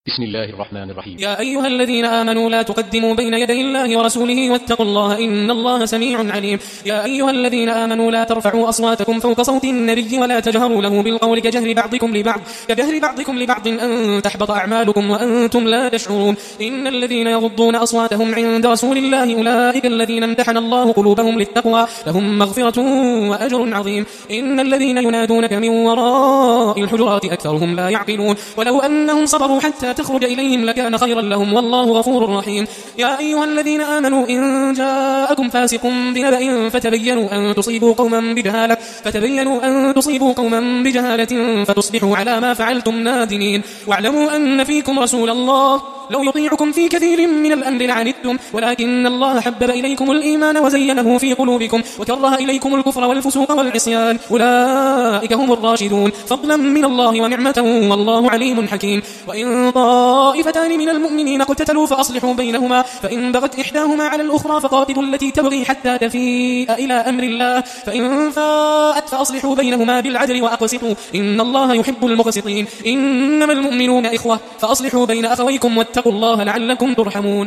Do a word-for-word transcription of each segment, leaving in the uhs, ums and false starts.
بسم الله الرحمن الرحيم. يا أيها الذين آمنوا لا تقدموا بين يدي الله ورسوله واتقوا الله إن الله سميع عليم. يا أيها الذين آمنوا لا ترفعوا أصواتكم فوق صوت النبي ولا تجهروا له بالقول كجهر بعضكم لبعض كجهر بعضكم لبعض أن تحبط أعمالكم وأنتم لا تشعرون. إن الذين يغضون أصواتهم عند رسول الله أولئك الذين امتحن الله قلوبهم للتقوى لهم مغفرة وأجر عظيم. إن الذين ينادونك من وراء الحجرات أكثرهم لا يعقلون. ولو أنهم صبروا حتى تخرج إليهم لكان خيرا لهم والله غفور رحيم. يا أيها الذين آمنوا إن جاءكم فاسق بنبأ فتبينوا أن تصيبوا قوما بجهالة فتبينوا أن تصيبوا قوما بجهالة فتصبحوا على ما فعلتم نادمين. واعلموا أن فيكم رسول الله لو يطيعكم في كثير من الأمر لعنتم ولكن الله حبب إليكم الإيمان وزينه في قلوبكم وكره إليكم الكفر والفسوق والعصيان أولئك هم الراشدون فضلا من الله ونعمة والله عليم حكيم. وإن طائفتان من المؤمنين اقتتلوا فأصلحوا بينهما فإن بغت إحداهما على الأخرى فقاتلوا التي تبغي حتى تفيء إلى أمر الله فإن فاءت فأصلحوا بينهما بالعدل وأقسطوا إن الله يحب المقسطين. إنما المؤمنون إخوة فأصلحوا بين أخويكم واتقوا الله لعلكم ترحمون.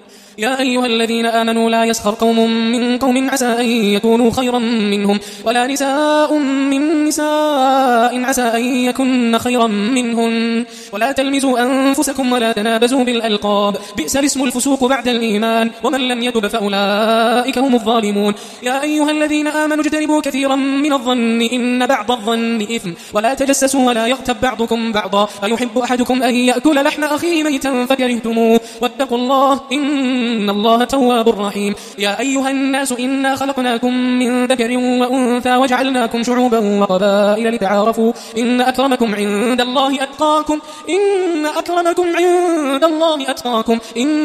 يا أيها الذين آمنوا لا يسخر قوم من قوم عسى أن يكونوا خيرا منهم ولا نساء من نساء عسى أن يكن خيرا منهن ولا تلمزوا أنفسكم ولا تنابزوا بالألقاب بئس الاسم الفسوق بعد الإيمان ومن لم يتب فأولئك هم الظالمون. يا أيها الذين آمنوا اجتنبوا كثيرا من الظن إن بعض الظن إثم ولا تجسسوا ولا يغتب بعضكم بعضا أيحب أحدكم أن يأكل لحم أخيه ميتا فكرهتموه واتقوا الله إن الله تواب رحيم. يا أيها الناس إنا خلقناكم من ذكر وأنثى وجعلناكم شعوبا وقبائل لتعارفوا إن أكرمكم عند الله أتقاكم إن أكرمكم عند الله أتقاكم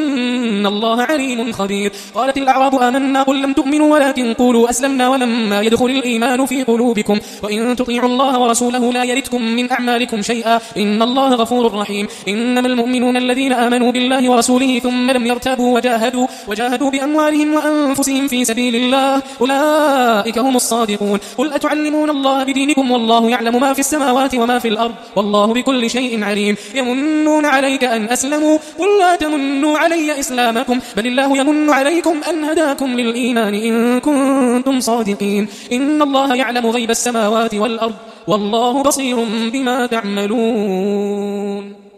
إن الله عليم خبير. قالت الأعراب آمنا قل لم تؤمنوا ولكن قولوا أسلمنا ولما يدخل الإيمان في قلوبكم وإن تطيعوا الله ورسوله لا يلتكم من أعمالكم شيئا إن الله غفور رحيم. إنما المؤمنون الذين آمنوا بالله ورسوله ثم لم يرتابوا وجاهدوا وجاهدوا بأموالهم وأنفسهم في سبيل الله أولئك هم الصادقون. قل أتعلمون الله بدينكم والله يعلم ما في السماوات وما في الأرض والله بكل شيء عليم. يمنون عليك أن أسلموا قل لا تمنوا علي إسلامكم بل الله يمن عليكم أن هداكم للإيمان إن كنتم صادقين. إن الله يعلم غيب السماوات والأرض والله بصير بما تعملون.